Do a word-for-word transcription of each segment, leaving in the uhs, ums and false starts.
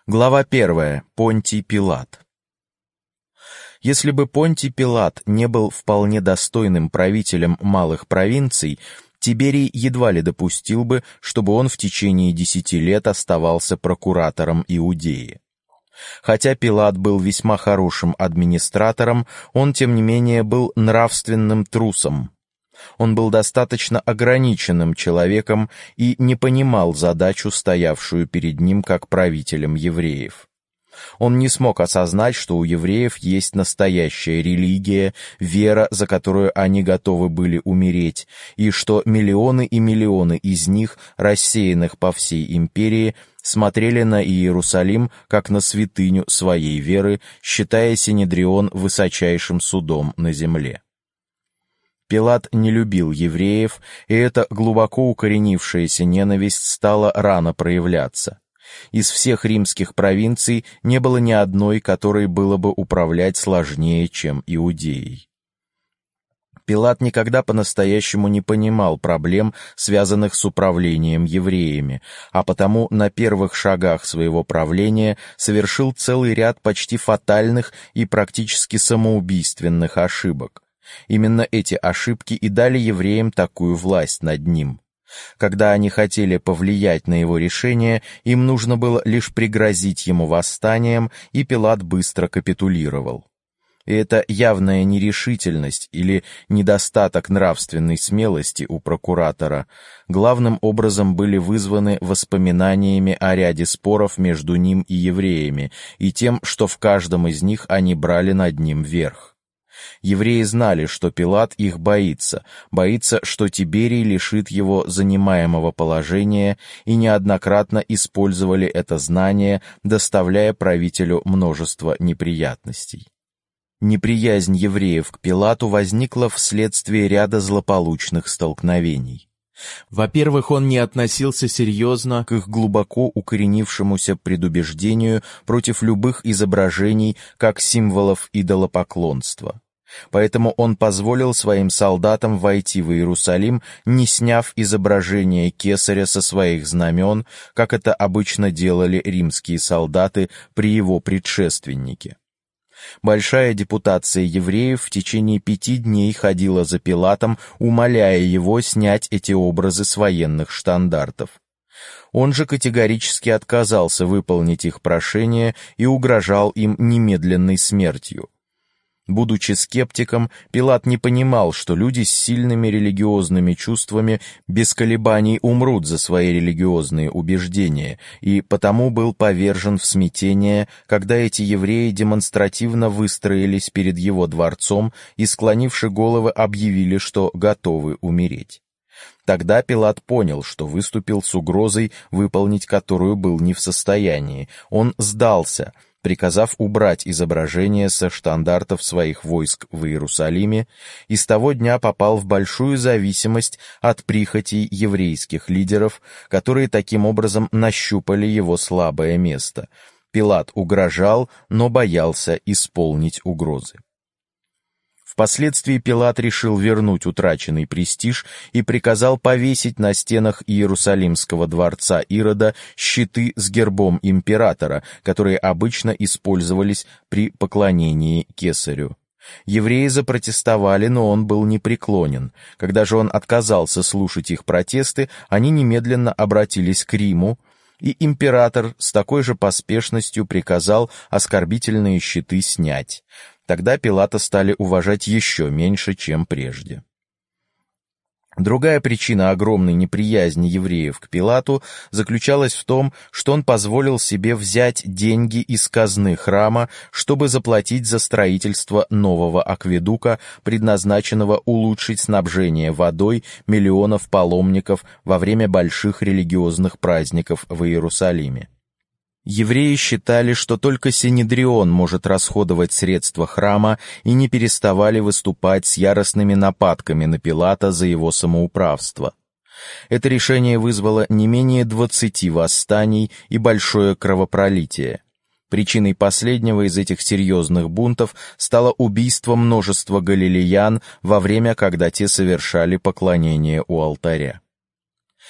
Глава первая. Понтий Пилат. Если бы Понтий Пилат не был вполне достойным правителем малых провинций, Тиберий едва ли допустил бы, чтобы он в течение десяти лет оставался прокуратором Иудеи. Хотя Пилат был весьма хорошим администратором, он, тем не менее, был нравственным трусом. Он был достаточно ограниченным человеком и не понимал задачу, стоявшую перед ним как правителем евреев. Он не смог осознать, что у евреев есть настоящая религия, вера, за которую они готовы были умереть, и что миллионы и миллионы из них, рассеянных по всей империи, смотрели на Иерусалим как на святыню своей веры, считая Синедрион высочайшим судом на земле. Пилат не любил евреев, и эта глубоко укоренившаяся ненависть стала рано проявляться. Из всех римских провинций не было ни одной, которой было бы управлять сложнее, чем Иудеей. Пилат никогда по-настоящему не понимал проблем, связанных с управлением евреями, а потому на первых шагах своего правления совершил целый ряд почти фатальных и практически самоубийственных ошибок. Именно эти ошибки и дали евреям такую власть над ним. Когда они хотели повлиять на его решение, им нужно было лишь пригрозить ему восстанием, и Пилат быстро капитулировал. И эта явная нерешительность или недостаток нравственной смелости у прокуратора главным образом были вызваны воспоминаниями о ряде споров между ним и евреями и тем, что в каждом из них они брали над ним верх. Евреи знали, что Пилат их боится, боится, что Тиберий лишит его занимаемого положения, и неоднократно использовали это знание, доставляя правителю множество неприятностей. Неприязнь евреев к Пилату возникла вследствие ряда злополучных столкновений. Во-первых, он не относился серьезно к их глубоко укоренившемуся предубеждению против любых изображений как символов идолопоклонства. Поэтому он позволил своим солдатам войти в Иерусалим, не сняв изображение кесаря со своих знамен, как это обычно делали римские солдаты при его предшественнике. Большая депутация евреев в течение пяти дней ходила за Пилатом, умоляя его снять эти образы с военных штандартов. Он же категорически отказался выполнить их прошение и угрожал им немедленной смертью. Будучи скептиком, Пилат не понимал, что люди с сильными религиозными чувствами без колебаний умрут за свои религиозные убеждения, и потому был повержен в смятение, когда эти евреи демонстративно выстроились перед его дворцом и, склонивши головы, объявили, что готовы умереть. Тогда Пилат понял, что выступил с угрозой, выполнить которую был не в состоянии. Он сдался, приказав убрать изображение со штандартов своих войск в Иерусалиме, и с того дня попал в большую зависимость от прихотей еврейских лидеров, которые таким образом нащупали его слабое место. Пилат угрожал, но боялся исполнить угрозы. Впоследствии Пилат решил вернуть утраченный престиж и приказал повесить на стенах Иерусалимского дворца Ирода щиты с гербом императора, которые обычно использовались при поклонении кесарю. Евреи запротестовали, но он был непреклонен. Когда же он отказался слушать их протесты, они немедленно обратились к Риму, и император с такой же поспешностью приказал оскорбительные щиты снять. Тогда Пилата стали уважать еще меньше, чем прежде. Другая причина огромной неприязни евреев к Пилату заключалась в том, что он позволил себе взять деньги из казны храма, чтобы заплатить за строительство нового акведука, предназначенного улучшить снабжение водой миллионов паломников во время больших религиозных праздников в Иерусалиме. Евреи считали, что только Синедрион может расходовать средства храма, и не переставали выступать с яростными нападками на Пилата за его самоуправство. Это решение вызвало не менее двадцати восстаний и большое кровопролитие. Причиной последнего из этих серьезных бунтов стало убийство множества галилеян во время, когда те совершали поклонение у алтаря.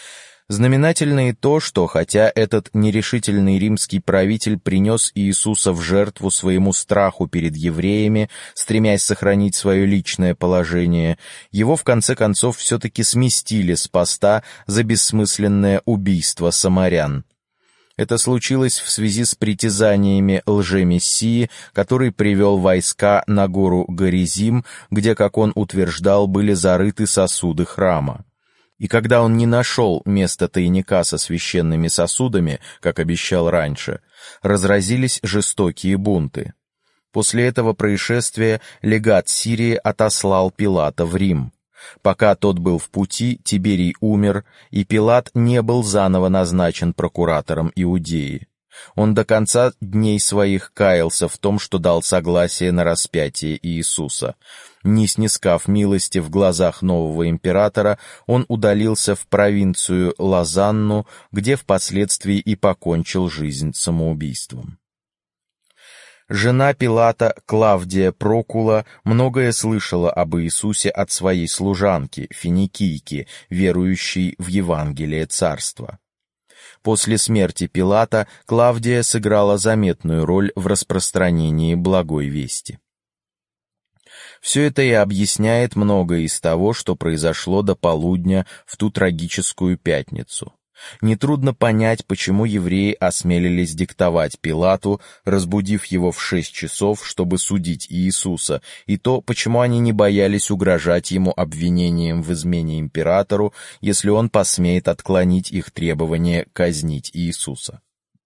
Знаменательно и то, что хотя этот нерешительный римский правитель принес Иисуса в жертву своему страху перед евреями, стремясь сохранить свое личное положение, его в конце концов все-таки сместили с поста за бессмысленное убийство самарян. Это случилось в связи с притязаниями лжемессии, который привел войска на гору Горизим, где, как он утверждал, были зарыты сосуды храма. И когда он не нашел места тайника со священными сосудами, как обещал раньше, разразились жестокие бунты. После этого происшествия легат Сирии отослал Пилата в Рим. Пока тот был в пути, Тиберий умер, и Пилат не был заново назначен прокуратором Иудеи. Он до конца дней своих каялся в том, что дал согласие на распятие Иисуса. Не снискав милости в глазах нового императора, он удалился в провинцию Лозанну, где впоследствии и покончил жизнь самоубийством. Жена Пилата, Клавдия Прокула, многое слышала об Иисусе от своей служанки, финикийки, верующей в Евангелие Царства. После смерти Пилата Клавдия сыграла заметную роль в распространении благой вести. Все это и объясняет многое из того, что произошло до полудня в ту трагическую пятницу. Нетрудно понять, почему евреи осмелились диктовать Пилату, разбудив его в шесть часов, чтобы судить Иисуса, и то, почему они не боялись угрожать ему обвинением в измене императору, если он посмеет отклонить их требование казнить Иисуса.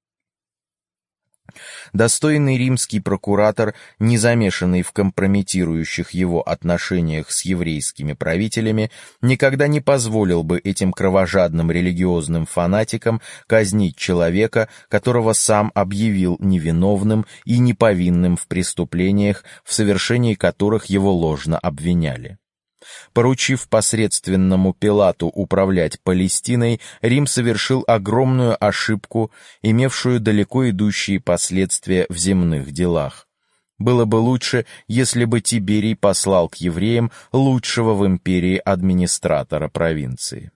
Достойный римский прокуратор, не замешанный в компрометирующих его отношениях с еврейскими правителями, никогда не позволил бы этим кровожадным религиозным фанатикам казнить человека, которого сам объявил невиновным и неповинным в преступлениях, в совершении которых его ложно обвиняли. Поручив посредственному Пилату управлять Палестиной, Рим совершил огромную ошибку, имевшую далеко идущие последствия в земных делах. Было бы лучше, если бы Тиберий послал к евреям лучшего в империи администратора провинции.